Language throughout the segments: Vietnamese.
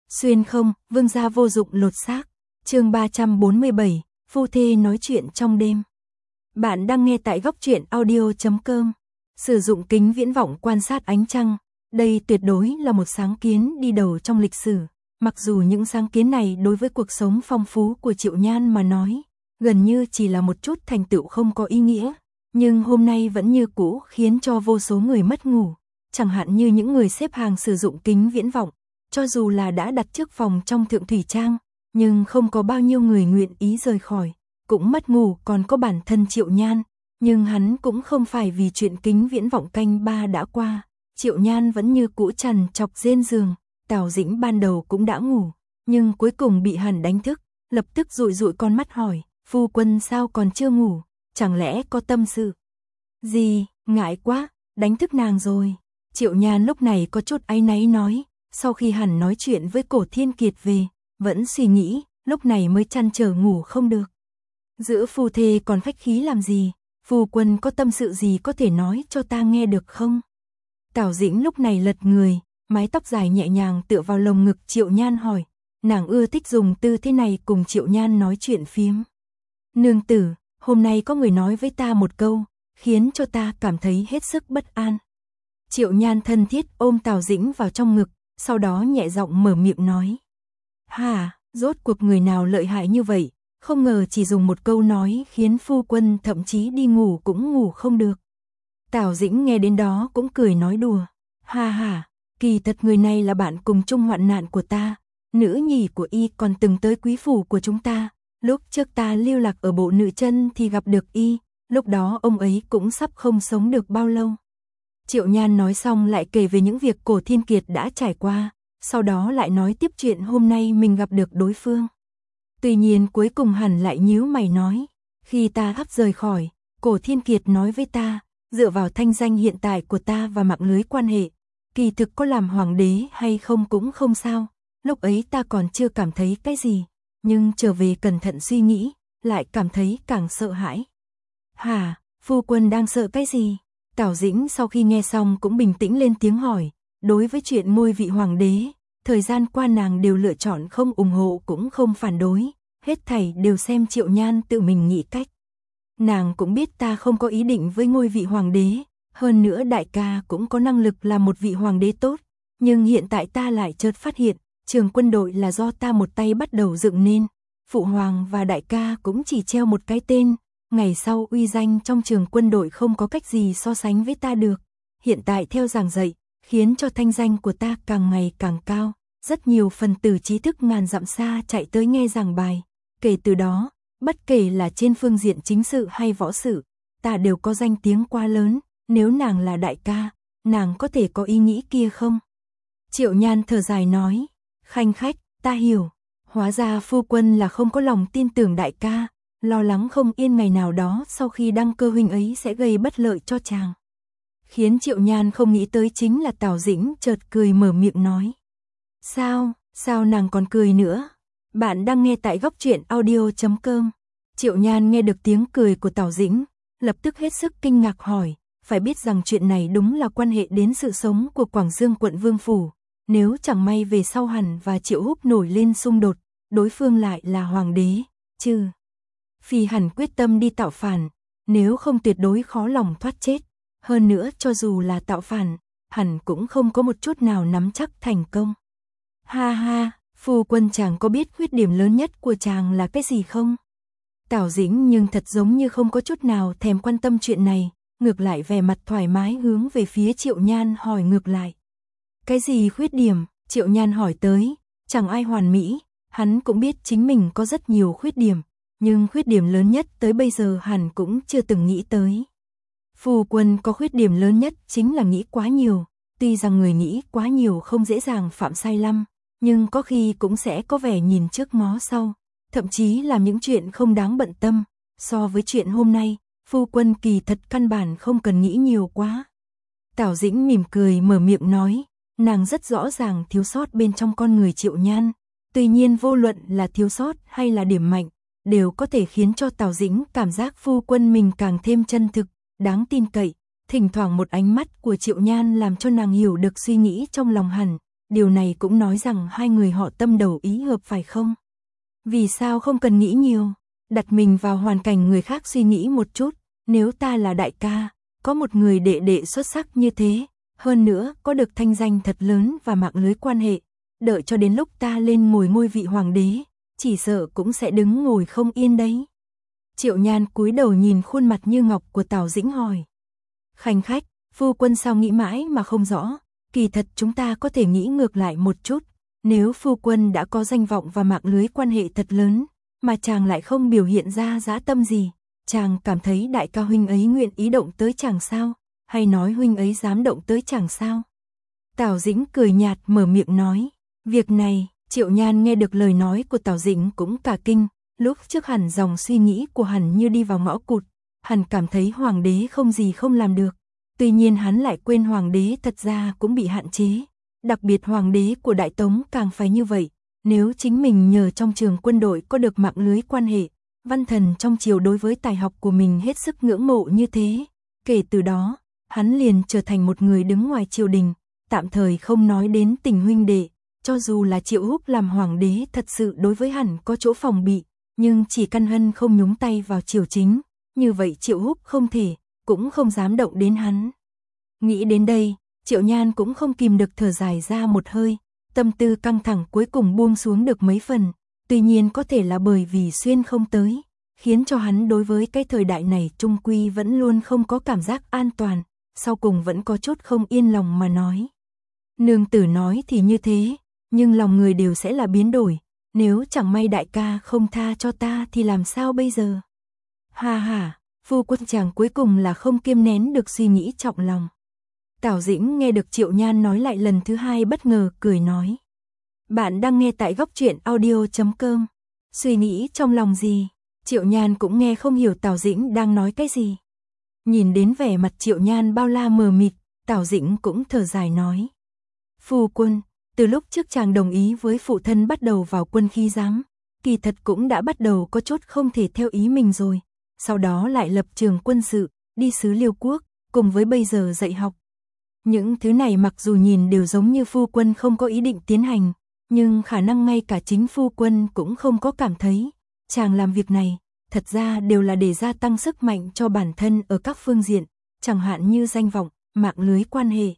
Xuyên không, vương gia vô dụng lột xác. Chương 347, phu thê nói chuyện trong đêm. Bạn đang nghe tại góc truyện audio.com. Sử dụng kính viễn vọng quan sát ánh trăng, đây tuyệt đối là một sáng kiến đi đầu trong lịch sử. Mặc dù những sáng kiến này đối với cuộc sống phong phú của Triệu Nhan mà nói, gần như chỉ là một chút thành tựu không có ý nghĩa, nhưng hôm nay vẫn như cũ khiến cho vô số người mất ngủ. Chẳng hạn như những người xếp hàng sử dụng kính viễn vọng, cho dù là đã đặt trước phòng trong Thượng Thủy Trang, nhưng không có bao nhiêu người nguyện ý rời khỏi, cũng mất ngủ. Còn có bản thân Triệu Nhan, nhưng hắn cũng không phải vì chuyện kính viễn vọng canh ba đã qua, Triệu Nhan vẫn như cũ trằn trọc trên giường. Tào Dĩnh ban đầu cũng đã ngủ, nhưng cuối cùng bị hắn đánh thức, lập tức dụi dụi con mắt hỏi, phu quân sao còn chưa ngủ, chẳng lẽ có tâm sự gì? Ngại quá, đánh thức nàng rồi. Triệu Nhan lúc này có chút áy náy nói, sau khi hắn nói chuyện với Cổ Thiên Kiệt về, vẫn suy nghĩ, lúc này mới trăn trở ngủ không được. Giữa phu thê còn khách khí làm gì, phu quân có tâm sự gì có thể nói cho ta nghe được không? Tào Dĩnh lúc này lật người, mái tóc dài nhẹ nhàng tựa vào lồng ngực Triệu Nhan hỏi, nàng ưa thích dùng tư thế này cùng Triệu Nhan nói chuyện phiếm. Nương tử, hôm nay có người nói với ta một câu, khiến cho ta cảm thấy hết sức bất an. Triệu Nhan thân thiết ôm Tào Dĩnh vào trong ngực, sau đó nhẹ giọng mở miệng nói. Hà, rốt cuộc người nào lợi hại như vậy, không ngờ chỉ dùng một câu nói khiến phu quân thậm chí đi ngủ cũng ngủ không được. Tào Dĩnh nghe đến đó cũng cười nói đùa. Ha ha, kỳ thật người này là bạn cùng chung hoạn nạn của ta, nữ nhì của y còn từng tới quý phủ của chúng ta. Lúc trước ta lưu lạc ở Bộ Nữ Chân thì gặp được y, lúc đó ông ấy cũng sắp không sống được bao lâu. Triệu Nhan nói xong lại kể về những việc Cổ Thiên Kiệt đã trải qua, sau đó lại nói tiếp chuyện hôm nay mình gặp được đối phương. Tuy nhiên cuối cùng hẳn lại nhíu mày nói, khi ta hấp rời khỏi, Cổ Thiên Kiệt nói với ta, dựa vào thanh danh hiện tại của ta và mạng lưới quan hệ, kỳ thực có làm hoàng đế hay không cũng không sao, lúc ấy ta còn chưa cảm thấy cái gì, nhưng trở về cẩn thận suy nghĩ, lại cảm thấy càng sợ hãi. Hả, phu quân đang sợ cái gì? Tào Dĩnh sau khi nghe xong cũng bình tĩnh lên tiếng hỏi, đối với chuyện ngôi vị hoàng đế, thời gian qua nàng đều lựa chọn không ủng hộ cũng không phản đối, hết thảy đều xem Triệu Nhan tự mình nghĩ cách. Nàng cũng biết ta không có ý định với ngôi vị hoàng đế, hơn nữa đại ca cũng có năng lực là một vị hoàng đế tốt, nhưng hiện tại ta lại chợt phát hiện, trường quân đội là do ta một tay bắt đầu dựng nên, phụ hoàng và đại ca cũng chỉ treo một cái tên, ngày sau uy danh trong trường quân đội không có cách gì so sánh với ta được. Hiện tại theo giảng dạy, khiến cho thanh danh của ta càng ngày càng cao, rất nhiều phần tử trí thức ngàn dặm xa chạy tới nghe giảng bài. Kể từ đó, bất kể là trên phương diện chính sự hay võ sự, ta đều có danh tiếng quá lớn, nếu nàng là đại ca, nàng có thể có ý nghĩ kia không? Triệu Nhan thở dài nói, khanh khách, ta hiểu, hóa ra phu quân là không có lòng tin tưởng đại ca, lo lắng không yên ngày nào đó sau khi đăng cơ huynh ấy sẽ gây bất lợi cho chàng. Khiến Triệu Nhan không nghĩ tới chính là Tào Dĩnh chợt cười mở miệng nói. Sao nàng còn cười nữa? Bạn đang nghe tại góc truyện audio.com. Triệu Nhan nghe được tiếng cười của Tào Dĩnh, lập tức hết sức kinh ngạc hỏi, phải biết rằng chuyện này đúng là quan hệ đến sự sống của Quảng Dương quận Vương Phủ. Nếu chẳng may về sau Hàn và Triệu Húc nổi lên xung đột, đối phương lại là hoàng đế, chứ phi Hàn quyết tâm đi tạo phản, nếu không tuyệt đối khó lòng thoát chết. Hơn nữa cho dù là tạo phản, Hàn cũng không có một chút nào nắm chắc thành công. Ha ha, phu quân chàng có biết khuyết điểm lớn nhất của chàng là cái gì không? Tào Dĩnh nhưng thật giống như không có chút nào thèm quan tâm chuyện này, ngược lại vẻ mặt thoải mái hướng về phía Triệu Nhan hỏi ngược lại. Cái gì khuyết điểm? Triệu Nhan hỏi tới, chẳng ai hoàn mỹ, hắn cũng biết chính mình có rất nhiều khuyết điểm, nhưng khuyết điểm lớn nhất tới bây giờ hắn cũng chưa từng nghĩ tới. Phu quân có khuyết điểm lớn nhất chính là nghĩ quá nhiều, tuy rằng người nghĩ quá nhiều không dễ dàng phạm sai lầm, nhưng có khi cũng sẽ có vẻ nhìn trước ngó sau, thậm chí làm những chuyện không đáng bận tâm. So với chuyện hôm nay, phu quân kỳ thật căn bản không cần nghĩ nhiều quá. Tào Dĩnh mỉm cười mở miệng nói, nàng rất rõ ràng thiếu sót bên trong con người Triệu Nhan, tuy nhiên vô luận là thiếu sót hay là điểm mạnh, đều có thể khiến cho Tào Dĩnh cảm giác phu quân mình càng thêm chân thực, đáng tin cậy. Thỉnh thoảng một ánh mắt của Triệu Nhan làm cho nàng hiểu được suy nghĩ trong lòng hắn, điều này cũng nói rằng hai người họ tâm đầu ý hợp phải không? Vì sao không cần nghĩ nhiều, đặt mình vào hoàn cảnh người khác suy nghĩ một chút, nếu ta là đại ca, có một người đệ đệ xuất sắc như thế, hơn nữa có được thanh danh thật lớn và mạng lưới quan hệ, đợi cho đến lúc ta lên ngồi ngôi vị hoàng đế, chỉ sợ cũng sẽ đứng ngồi không yên đấy. Triệu Nhan cúi đầu nhìn khuôn mặt như ngọc của Tào Dĩnh hỏi. Khanh khách, phu quân sao nghĩ mãi mà không rõ, kỳ thật chúng ta có thể nghĩ ngược lại một chút, nếu phu quân đã có danh vọng và mạng lưới quan hệ thật lớn, mà chàng lại không biểu hiện ra dã tâm gì, chàng cảm thấy đại ca huynh ấy nguyện ý động tới chàng sao, hay nói huynh ấy dám động tới chàng sao? Tào Dĩnh cười nhạt mở miệng nói, việc này, Triệu Nhan nghe được lời nói của Tào Dĩnh cũng cả kinh, lúc trước hẳn dòng suy nghĩ của hắn như đi vào ngõ cụt, hắn cảm thấy hoàng đế không gì không làm được, tuy nhiên hắn lại quên hoàng đế thật ra cũng bị hạn chế, đặc biệt hoàng đế của Đại Tống càng phải như vậy, nếu chính mình nhờ trong trường quân đội có được mạng lưới quan hệ, văn thần trong triều đối với tài học của mình hết sức ngưỡng mộ như thế, kể từ đó, hắn liền trở thành một người đứng ngoài triều đình, tạm thời không nói đến tình huynh đệ, cho dù là Triệu Húc làm hoàng đế thật sự đối với hắn có chỗ phòng bị, nhưng chỉ căn hân không nhúng tay vào triều chính, như vậy Triệu Húc không thể, cũng không dám động đến hắn. Nghĩ đến đây, Triệu Nhan cũng không kìm được thở dài ra một hơi, tâm tư căng thẳng cuối cùng buông xuống được mấy phần, tuy nhiên có thể là bởi vì xuyên không tới, khiến cho hắn đối với cái thời đại này trung quy vẫn luôn không có cảm giác an toàn, sau cùng vẫn có chút không yên lòng mà nói. Nương tử nói thì như thế, nhưng lòng người đều sẽ là biến đổi, nếu chẳng may đại ca không tha cho ta thì làm sao bây giờ? Ha ha, phu quân chàng cuối cùng là không kiêm nén được suy nghĩ trọng lòng. Tào Dĩnh nghe được Triệu Nhan nói lại lần thứ hai bất ngờ cười nói. Bạn đang nghe tại góc truyện audio.com. Suy nghĩ trong lòng gì? Triệu Nhan cũng nghe không hiểu Tào Dĩnh đang nói cái gì. Nhìn đến vẻ mặt Triệu Nhan bao la mờ mịt, Tào Dĩnh cũng thở dài nói. Phu quân, từ lúc trước chàng đồng ý với phụ thân bắt đầu vào quân khí giám, kỳ thật cũng đã bắt đầu có chút không thể theo ý mình rồi. Sau đó lại lập trường quân sự, đi xứ Liêu Quốc, cùng với bây giờ dạy học. Những thứ này mặc dù nhìn đều giống như phu quân không có ý định tiến hành, nhưng khả năng ngay cả chính phu quân cũng không có cảm thấy. Chàng làm việc này, thật ra đều là để gia tăng sức mạnh cho bản thân ở các phương diện, chẳng hạn như danh vọng, mạng lưới quan hệ.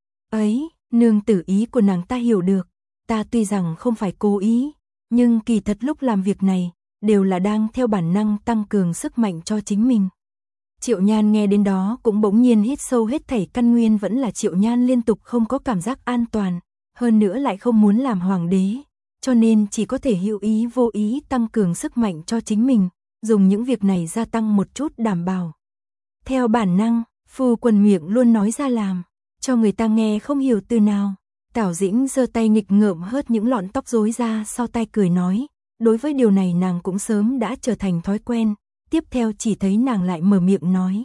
Ấy, nương tử ý của nàng ta hiểu được, ta tuy rằng không phải cố ý, nhưng kỳ thật lúc làm việc này, đều là đang theo bản năng tăng cường sức mạnh cho chính mình. Triệu Nhan nghe đến đó cũng bỗng nhiên hít sâu, hết thảy căn nguyên vẫn là Triệu Nhan liên tục không có cảm giác an toàn, hơn nữa lại không muốn làm hoàng đế, cho nên chỉ có thể hữu ý vô ý tăng cường sức mạnh cho chính mình, dùng những việc này gia tăng một chút đảm bảo. Theo bản năng, phu quân miệng luôn nói ra làm, cho người ta nghe không hiểu từ nào. Tào Dĩnh giơ tay nghịch ngợm hớt những lọn tóc rối ra sau tai cười nói, đối với điều này nàng cũng sớm đã trở thành thói quen, tiếp theo chỉ thấy nàng lại mở miệng nói.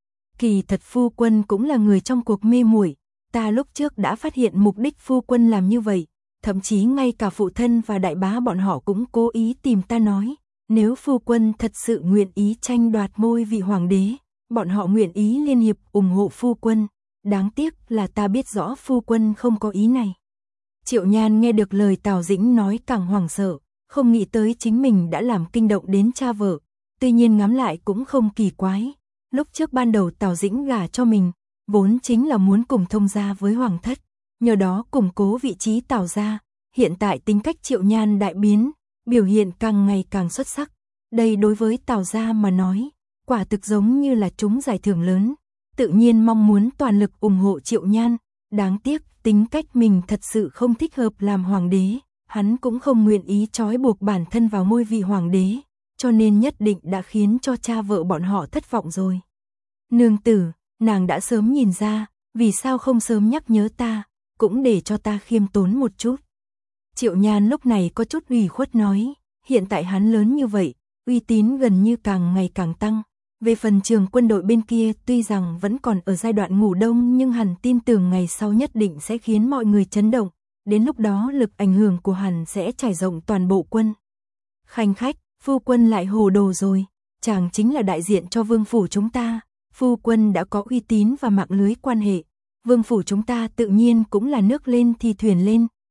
Kỳ thật phu quân cũng là người trong cuộc mê muội, ta lúc trước đã phát hiện mục đích phu quân làm như vậy, thậm chí ngay cả phụ thân và đại bá bọn họ cũng cố ý tìm ta nói, nếu phu quân thật sự nguyện ý tranh đoạt ngôi vị hoàng đế, bọn họ nguyện ý liên hiệp ủng hộ phu quân, đáng tiếc là ta biết rõ phu quân không có ý này. Triệu Nhan nghe được lời Tào Dĩnh nói càng hoảng sợ, không nghĩ tới chính mình đã làm kinh động đến cha vợ, tuy nhiên ngắm lại cũng không kỳ quái, lúc trước ban đầu Tào Dĩnh gả cho mình, vốn chính là muốn cùng thông gia với hoàng thất, nhờ đó củng cố vị trí Tào gia, hiện tại tính cách Triệu Nhan đại biến, biểu hiện càng ngày càng xuất sắc, đây đối với Tào gia mà nói, quả thực giống như là trúng giải thưởng lớn, tự nhiên mong muốn toàn lực ủng hộ Triệu Nhan, đáng tiếc tính cách mình thật sự không thích hợp làm hoàng đế, hắn cũng không nguyện ý trói buộc bản thân vào ngôi vị hoàng đế, cho nên nhất định đã khiến cho cha vợ bọn họ thất vọng rồi. Nương tử, nàng đã sớm nhìn ra, vì sao không sớm nhắc nhớ ta, cũng để cho ta khiêm tốn một chút. Triệu Nhan lúc này có chút ủy khuất nói, hiện tại hắn lớn như vậy, uy tín gần như càng ngày càng tăng. Về phần trường quân đội bên kia tuy rằng vẫn còn ở giai đoạn ngủ đông nhưng hắn tin tưởng ngày sau nhất định sẽ khiến mọi người chấn động, đến lúc đó lực ảnh hưởng của hắn sẽ trải rộng toàn bộ quân. Khanh khách, phu quân lại hồ đồ rồi, chàng chính là đại diện cho vương phủ chúng ta, phu quân đã có uy tín và mạng lưới quan hệ, vương phủ chúng ta tự nhiên cũng là nước lên thì thuyền lên,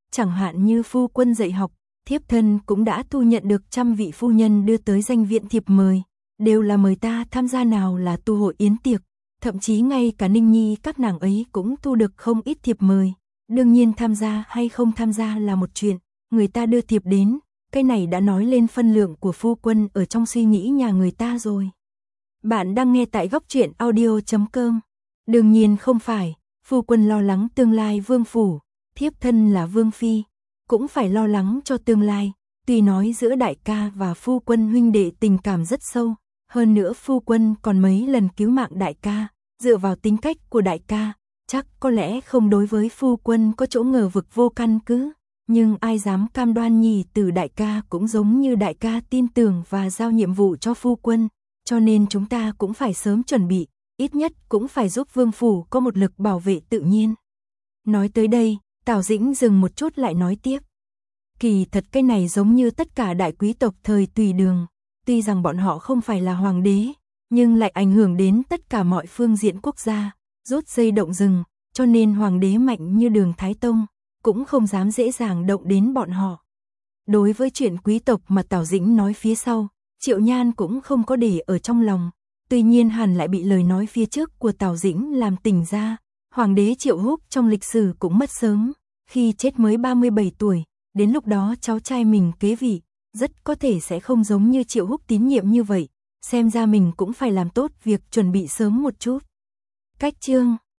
chẳng hạn như phu quân dạy học, thiếp thân cũng đã thu nhận được trăm vị phu nhân đưa tới danh viện thiệp mời, đều là mời ta tham gia, nào là tu hội yến tiệc, thậm chí ngay cả Ninh Nhi các nàng ấy cũng thu được không ít thiệp mời. Đương nhiên tham gia hay không tham gia là một chuyện, người ta đưa thiệp đến, cái này đã nói lên phân lượng của phu quân ở trong suy nghĩ nhà người ta rồi. Bạn đang nghe tại góc truyện audio.com. Đương nhiên không phải, phu quân lo lắng tương lai vương phủ, thiếp thân là vương phi, cũng phải lo lắng cho tương lai. Tuy nói giữa đại ca và phu quân huynh đệ tình cảm rất sâu, hơn nữa phu quân còn mấy lần cứu mạng đại ca, dựa vào tính cách của đại ca, chắc có lẽ không đối với phu quân có chỗ ngờ vực vô căn cứ, nhưng ai dám cam đoan nhì tử đại ca cũng giống như đại ca tin tưởng và giao nhiệm vụ cho phu quân, cho nên chúng ta cũng phải sớm chuẩn bị, ít nhất cũng phải giúp vương phủ có một lực bảo vệ tự nhiên. Nói tới đây, Tào Dĩnh dừng một chút lại nói tiếp. Kỳ thật cái này giống như tất cả đại quý tộc thời Tùy Đường, tuy rằng bọn họ không phải là hoàng đế, nhưng lại ảnh hưởng đến tất cả mọi phương diện quốc gia, rút dây động rừng, cho nên hoàng đế mạnh như Đường Thái Tông cũng không dám dễ dàng động đến bọn họ. Đối với chuyện quý tộc mà Tào Dĩnh nói phía sau, Triệu Nhan cũng không có để ở trong lòng, tuy nhiên hẳn lại bị lời nói phía trước của Tào Dĩnh làm tỉnh ra. Hoàng đế Triệu Húc trong lịch sử cũng mất sớm, khi chết mới 37 tuổi, đến lúc đó cháu trai mình kế vị, rất có thể sẽ không giống như Triệu Húc tín nhiệm như vậy, xem ra mình cũng phải làm tốt việc chuẩn bị sớm một chút. Cách chương